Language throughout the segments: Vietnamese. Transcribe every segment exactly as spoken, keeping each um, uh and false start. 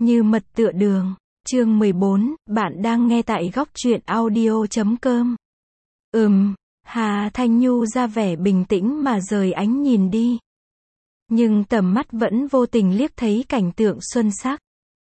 Như mật tựa đường. Chương mười bốn, bạn đang nghe tại góc truyện audio chấm com. Ừm, Hà Thanh Nhu ra vẻ bình tĩnh mà rời ánh nhìn đi. Nhưng tầm mắt vẫn vô tình liếc thấy cảnh tượng xuân sắc.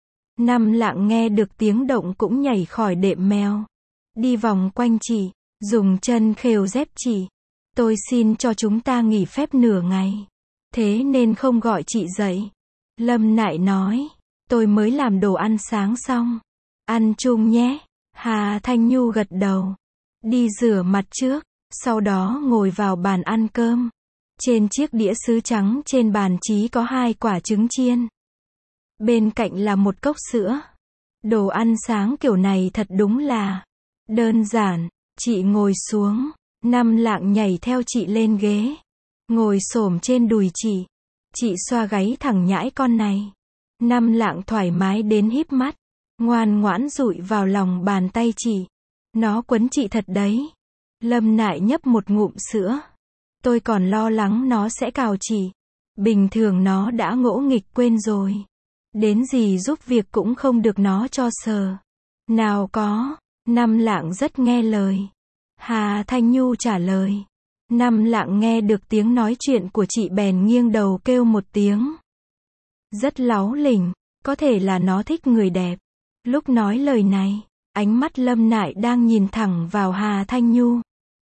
Năm Lạng nghe được tiếng động cũng nhảy khỏi đệm mèo. Đi vòng quanh chị, dùng chân khều dép chị. Tôi xin cho chúng ta nghỉ phép nửa ngày. Thế nên không gọi chị dậy. Lâm Nại nói. Tôi mới làm đồ ăn sáng xong. Ăn chung nhé. Hà Thanh Nhu gật đầu. Đi rửa mặt trước, sau đó ngồi vào bàn ăn cơm. Trên chiếc đĩa sứ trắng trên bàn chỉ có hai quả trứng chiên. Bên cạnh là một cốc sữa. Đồ ăn sáng kiểu này thật đúng là đơn giản. Chị ngồi xuống. Năm Lạng nhảy theo chị lên ghế. Ngồi xổm trên đùi chị. Chị xoa gáy thẳng nhãi con này. Năm Lạng thoải mái đến híp mắt. Ngoan ngoãn dụi vào lòng bàn tay chị. Nó quấn chị thật đấy. Lâm Nại nhấp một ngụm sữa. Tôi còn lo lắng nó sẽ cào chị. Bình thường nó đã ngỗ nghịch quên rồi. Đến gì giúp việc cũng không được nó cho sờ. Nào có. Năm Lạng rất nghe lời. Hà Thanh Nhu trả lời. Năm Lạng nghe được tiếng nói chuyện của chị bèn nghiêng đầu kêu một tiếng. Rất láu lỉnh, có thể là nó thích người đẹp. Lúc nói lời này, ánh mắt Lâm Nại đang nhìn thẳng vào Hà Thanh Nhu.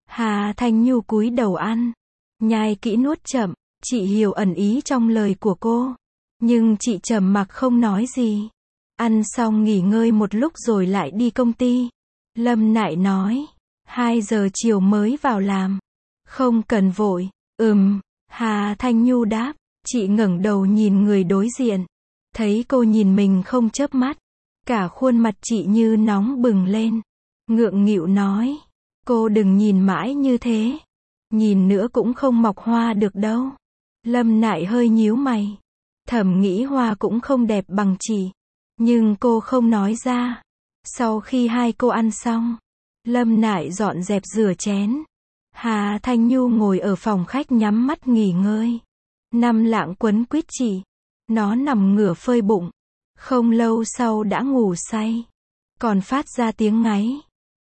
Hà Thanh Nhu cúi đầu ăn, nhai kỹ nuốt chậm, chị hiểu ẩn ý trong lời của cô. Nhưng chị trầm mặc không nói gì. Ăn xong nghỉ ngơi một lúc rồi lại đi công ty. Lâm Nại nói, hai giờ chiều mới vào làm. Không cần vội. Ừm, Hà Thanh Nhu đáp. Chị ngẩng đầu nhìn người đối diện. Thấy cô nhìn mình không chớp mắt. Cả khuôn mặt chị như nóng bừng lên. Ngượng nghịu nói. Cô đừng nhìn mãi như thế. Nhìn nữa cũng không mọc hoa được đâu. Lâm Nại hơi nhíu mày. Thầm nghĩ hoa cũng không đẹp bằng chị. Nhưng cô không nói ra. Sau khi hai cô ăn xong, Lâm Nại dọn dẹp rửa chén. Hà Thanh Nhu ngồi ở phòng khách nhắm mắt nghỉ ngơi. Năm Lạng quấn quýt chị. Nó nằm ngửa phơi bụng. Không lâu sau đã ngủ say. Còn phát ra tiếng ngáy.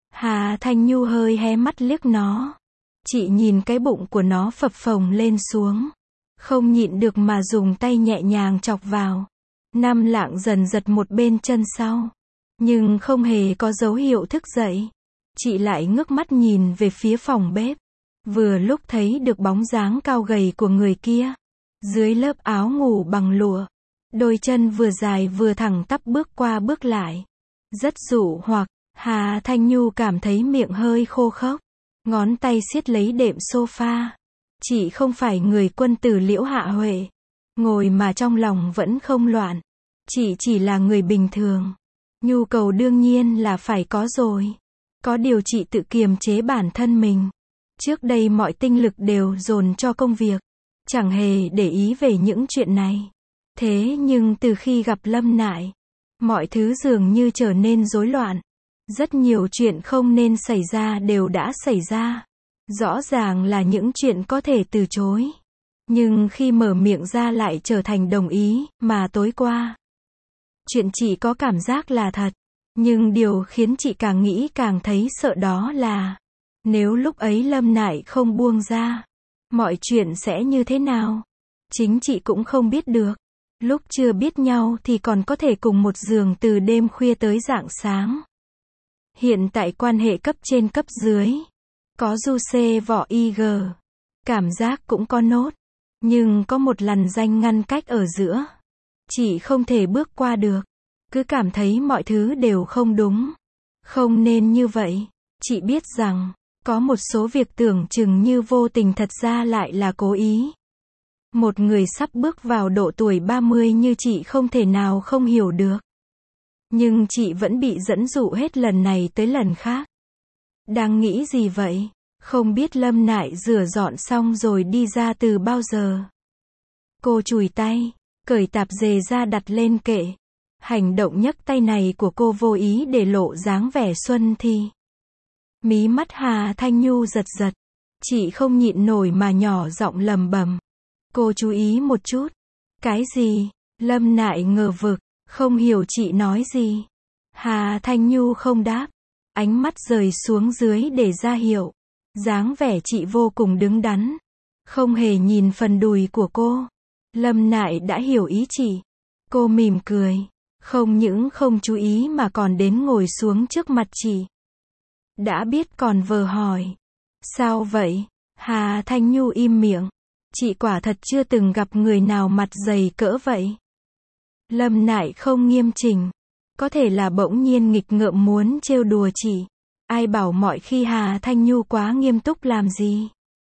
Hà Thanh Nhu hơi hé mắt liếc nó. Chị nhìn cái bụng của nó phập phồng lên xuống. Không nhịn được mà dùng tay nhẹ nhàng chọc vào. Năm Lạng dần giật một bên chân sau. Nhưng không hề có dấu hiệu thức dậy. Chị lại ngước mắt nhìn về phía phòng bếp. Vừa lúc thấy được bóng dáng cao gầy của người kia. Dưới lớp áo ngủ bằng lụa. Đôi chân vừa dài vừa thẳng tắp bước qua bước lại. Rất dụ hoặc. Hà Thanh Nhu cảm thấy miệng hơi khô khốc. Ngón tay siết lấy đệm sofa. Chị không phải người quân tử Liễu Hạ Huệ. Ngồi mà trong lòng vẫn không loạn. Chị chỉ là người bình thường. Nhu cầu đương nhiên là phải có rồi. Có điều chị tự kiềm chế bản thân mình. Trước đây mọi tinh lực đều dồn cho công việc. Chẳng hề để ý về những chuyện này. Thế nhưng từ khi gặp Lâm Nại, mọi thứ dường như trở nên rối loạn. Rất nhiều chuyện không nên xảy ra đều đã xảy ra. Rõ ràng là những chuyện có thể từ chối. Nhưng khi mở miệng ra lại trở thành đồng ý, mà tối qua. Chuyện chị có cảm giác là thật. Nhưng điều khiến chị càng nghĩ càng thấy sợ đó là, nếu lúc ấy Lâm Nại không buông ra, mọi chuyện sẽ như thế nào? Chính chị cũng không biết được. Lúc chưa biết nhau thì còn có thể cùng một giường từ đêm khuya tới rạng sáng. Hiện tại quan hệ cấp trên cấp dưới. Có du xê vỏ i giê. Cảm giác cũng có nốt. Nhưng có một lằn ranh ngăn cách ở giữa. Chị không thể bước qua được. Cứ cảm thấy mọi thứ đều không đúng. Không nên như vậy. Chị biết rằng, có một số việc tưởng chừng như vô tình thật ra lại là cố ý. Một người sắp bước vào độ tuổi ba mươi như chị không thể nào không hiểu được. Nhưng chị vẫn bị dẫn dụ hết lần này tới lần khác. Đang nghĩ gì vậy? Không biết Lâm Nại rửa dọn xong rồi đi ra từ bao giờ? Cô chùi tay, cởi tạp dề ra đặt lên kệ. Hành động nhấc tay này của cô vô ý để lộ dáng vẻ xuân thi. Mí mắt Hà Thanh Nhu giật giật. Chị không nhịn nổi mà nhỏ giọng lầm bầm. Cô chú ý một chút. Cái gì? Lâm Nại ngờ vực. Không hiểu chị nói gì. Hà Thanh Nhu không đáp. Ánh mắt rời xuống dưới để ra hiệu. Dáng vẻ chị vô cùng đứng đắn. Không hề nhìn phần đùi của cô. Lâm Nại đã hiểu ý chị. Cô mỉm cười. Không những không chú ý mà còn đến ngồi xuống trước mặt chị. Đã biết còn vờ hỏi. Sao vậy? Hà Thanh Nhu im miệng. Chị quả thật chưa từng gặp người nào mặt dày cỡ vậy. Lâm Nại không nghiêm chỉnh. Có thể là bỗng nhiên nghịch ngợm muốn trêu đùa chị. Ai bảo mọi khi Hà Thanh Nhu quá nghiêm túc làm gì.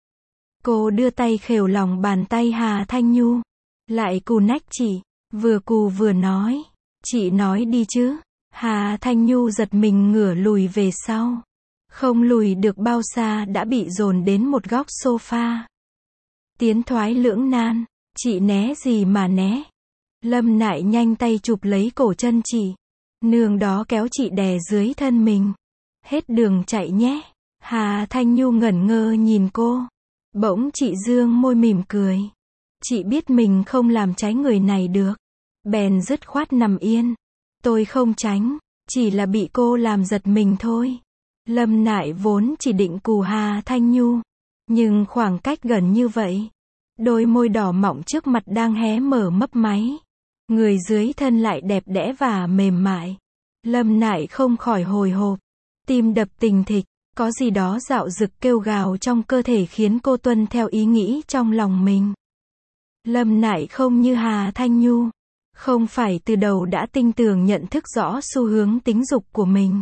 Cô đưa tay khều lòng bàn tay Hà Thanh Nhu. Lại cù nách chị. Vừa cù vừa nói. Chị nói đi chứ. Hà Thanh Nhu giật mình ngửa lùi về sau. Không lùi được bao xa đã bị dồn đến một góc sofa. Tiến thoái lưỡng nan. Chị né gì mà né. Lâm Nại nhanh tay chụp lấy cổ chân chị. Nương đó kéo chị đè dưới thân mình. Hết đường chạy nhé. Hà Thanh Nhu ngẩn ngơ nhìn cô. Bỗng chị dương môi mỉm cười. Chị biết mình không làm trái người này được. Bèn dứt khoát nằm yên. Tôi không tránh. Chỉ là bị cô làm giật mình thôi. Lâm Nại vốn chỉ định cù Hà Thanh Nhu. Nhưng khoảng cách gần như vậy. Đôi môi đỏ mọng trước mặt đang hé mở mấp máy. Người dưới thân lại đẹp đẽ và mềm mại. Lâm Nại không khỏi hồi hộp. Tim đập thình thịch. Có gì đó dạo dực kêu gào trong cơ thể khiến cô tuân theo ý nghĩ trong lòng mình. Lâm Nại không như Hà Thanh Nhu. Không phải từ đầu đã tinh tường nhận thức rõ xu hướng tính dục của mình.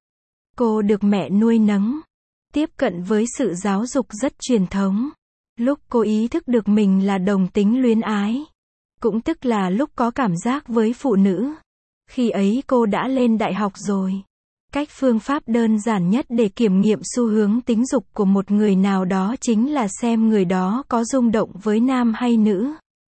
Cô được mẹ nuôi nấng. Tiếp cận với sự giáo dục rất truyền thống. Lúc cô ý thức được mình là đồng tính luyến ái. Cũng tức là lúc có cảm giác với phụ nữ. Khi ấy cô đã lên đại học rồi. Cách phương pháp đơn giản nhất để kiểm nghiệm xu hướng tính dục của một người nào đó chính là xem người đó có rung động với nam hay nữ.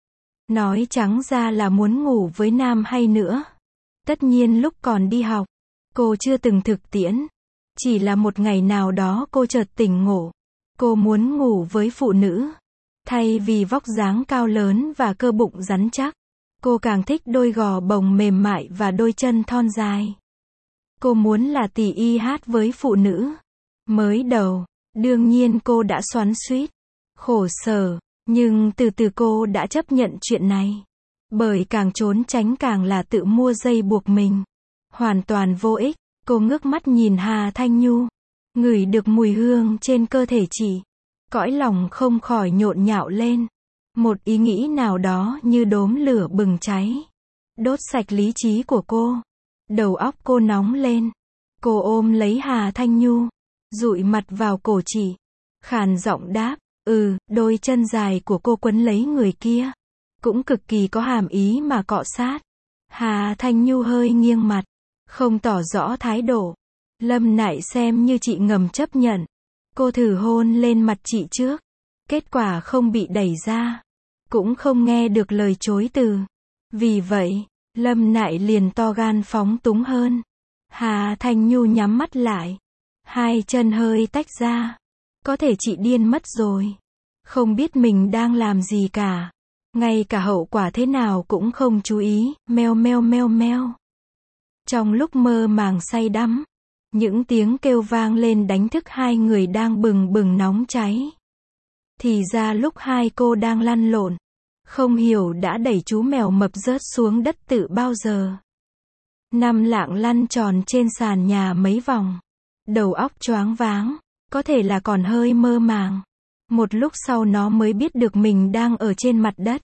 Nói trắng ra là muốn ngủ với nam hay nữa. Tất nhiên lúc còn đi học, cô chưa từng thực tiễn. Chỉ là một ngày nào đó cô chợt tỉnh ngộ. Cô muốn ngủ với phụ nữ. Thay vì vóc dáng cao lớn và cơ bụng rắn chắc, cô càng thích đôi gò bồng mềm mại và đôi chân thon dài. Cô muốn là tỷ y hát với phụ nữ. Mới đầu, đương nhiên cô đã xoắn xuýt, khổ sở, nhưng từ từ cô đã chấp nhận chuyện này. Bởi càng trốn tránh càng là tự mua dây buộc mình. Hoàn toàn vô ích, cô ngước mắt nhìn Hà Thanh Nhu. Ngửi được mùi hương trên cơ thể chị. Cõi lòng không khỏi nhộn nhạo lên. Một ý nghĩ nào đó như đốm lửa bừng cháy. Đốt sạch lý trí của cô. Đầu óc cô nóng lên. Cô ôm lấy Hà Thanh Nhu. Dụi mặt vào cổ chị. Khàn giọng đáp. Ừ, đôi chân dài của cô quấn lấy người kia. Cũng cực kỳ có hàm ý mà cọ sát. Hà Thanh Nhu hơi nghiêng mặt. Không tỏ rõ thái độ. Lâm Nại xem như chị ngầm chấp nhận. Cô thử hôn lên mặt chị trước. Kết quả không bị đẩy ra. Cũng không nghe được lời chối từ. Vì vậy, Lâm Nại liền to gan phóng túng hơn. Hà Thanh Nhu nhắm mắt lại. Hai chân hơi tách ra. Có thể chị điên mất rồi. Không biết mình đang làm gì cả. Ngay cả hậu quả thế nào cũng không chú ý. Meo meo meo meo. Trong lúc mơ màng say đắm, những tiếng kêu vang lên đánh thức hai người đang bừng bừng nóng cháy. Thì ra lúc hai cô đang lăn lộn, không hiểu đã đẩy chú mèo mập rớt xuống đất từ bao giờ. Nằm lạng lăn tròn trên sàn nhà mấy vòng. Đầu óc choáng váng, có thể là còn hơi mơ màng. Một lúc sau nó mới biết được mình đang ở trên mặt đất.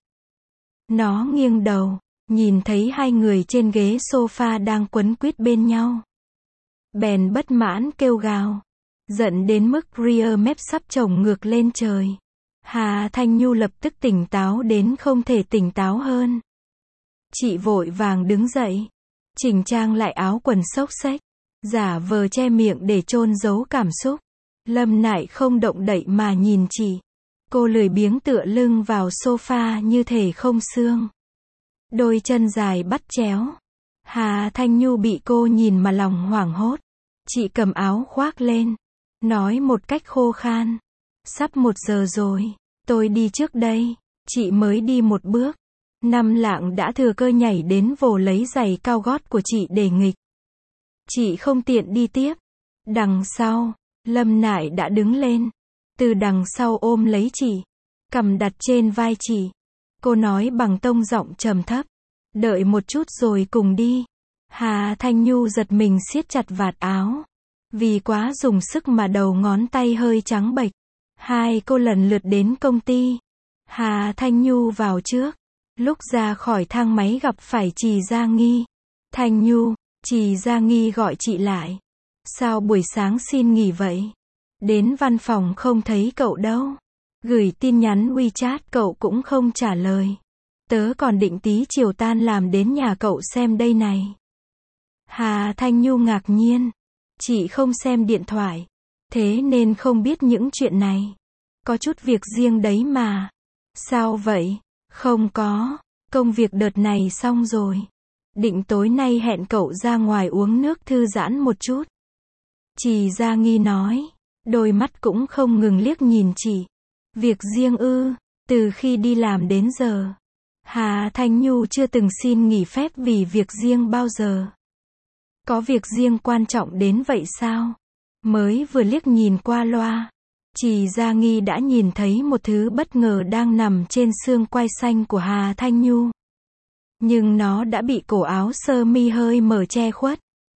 Nó nghiêng đầu, nhìn thấy hai người trên ghế sofa đang quấn quýt bên nhau. Bèn bất mãn kêu gào. Giận đến mức rear mép sắp chổng ngược lên trời. Hà Thanh Nhu lập tức tỉnh táo đến không thể tỉnh táo hơn. Chị vội vàng đứng dậy. Chỉnh trang lại áo quần xốc xếch. Giả vờ che miệng để chôn giấu cảm xúc. Lâm Nại không động đậy mà nhìn chị. Cô lười biếng tựa lưng vào sofa như thể không xương. Đôi chân dài bắt chéo. Hà Thanh Nhu bị cô nhìn mà lòng hoảng hốt. Chị cầm áo khoác lên. Nói một cách khô khan. Sắp một giờ rồi. Tôi đi trước đây. Chị mới đi một bước. Năm Lạng đã thừa cơ nhảy đến vồ lấy giày cao gót của chị để nghịch. Chị không tiện đi tiếp. Đằng sau, Lâm Nại đã đứng lên. Từ đằng sau ôm lấy chị. Cầm đặt trên vai chị. Cô nói bằng tông giọng trầm thấp. Đợi một chút rồi cùng đi. Hà Thanh Nhu giật mình siết chặt vạt áo. Vì quá dùng sức mà đầu ngón tay hơi trắng bệch. Hai cô lần lượt đến công ty. Hà Thanh Nhu vào trước. Lúc ra khỏi thang máy gặp phải Trì Gia Nghi. Thanh Nhu, Trì Gia Nghi gọi chị lại. Sao buổi sáng xin nghỉ vậy? Đến văn phòng không thấy cậu đâu. Gửi tin nhắn WeChat cậu cũng không trả lời. Tớ còn định tí chiều tan làm đến nhà cậu xem đây này. Hà Thanh Nhu ngạc nhiên. Chị không xem điện thoại. Thế nên không biết những chuyện này. Có chút việc riêng đấy mà. Sao vậy? Không có. Công việc đợt này xong rồi. Định tối nay hẹn cậu ra ngoài uống nước thư giãn một chút. Trì Gia Nghi nói. Đôi mắt cũng không ngừng liếc nhìn chị. Việc riêng ư? Từ khi đi làm đến giờ, Hà Thanh Nhu chưa từng xin nghỉ phép vì việc riêng bao giờ. Có việc riêng quan trọng đến vậy sao? Mới vừa liếc nhìn qua loa, Trì Gia Nghi đã nhìn thấy một thứ bất ngờ đang nằm trên xương quai xanh của Hà Thanh Nhu. Nhưng nó đã bị cổ áo sơ mi hơi mở che khuất.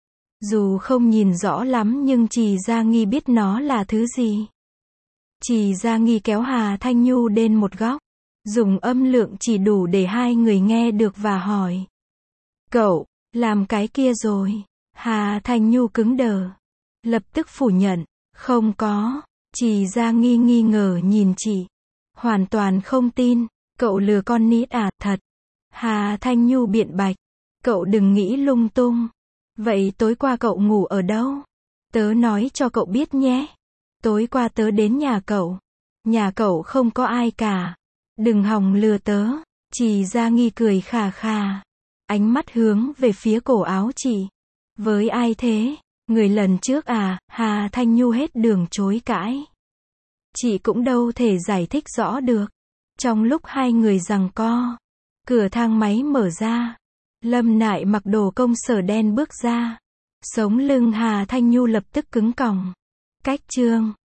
Dù không nhìn rõ lắm nhưng Trì Gia Nghi biết nó là thứ gì. Trì Gia Nghi kéo Hà Thanh Nhu đến một góc, dùng âm lượng chỉ đủ để hai người nghe được và hỏi. Cậu, làm cái kia rồi. Hà Thanh Nhu cứng đờ. Lập tức phủ nhận. Không có. Trì Gia Nghi nghi ngờ nhìn chị. Hoàn toàn không tin. Cậu lừa con nít à? Thật. Hà Thanh Nhu biện bạch. Cậu đừng nghĩ lung tung. Vậy tối qua cậu ngủ ở đâu? Tớ nói cho cậu biết nhé. Tối qua tớ đến nhà cậu. Nhà cậu không có ai cả. Đừng hòng lừa tớ. Trì Gia Nghi cười khà khà. Ánh mắt hướng về phía cổ áo chị. Với ai thế? Người lần trước à? Hà Thanh Nhu hết đường chối cãi. Chị cũng đâu thể giải thích rõ được. Trong lúc hai người giằng co, cửa thang máy mở ra. Lâm Nại mặc đồ công sở đen bước ra. Sống lưng Hà Thanh Nhu lập tức cứng còng. Cách chương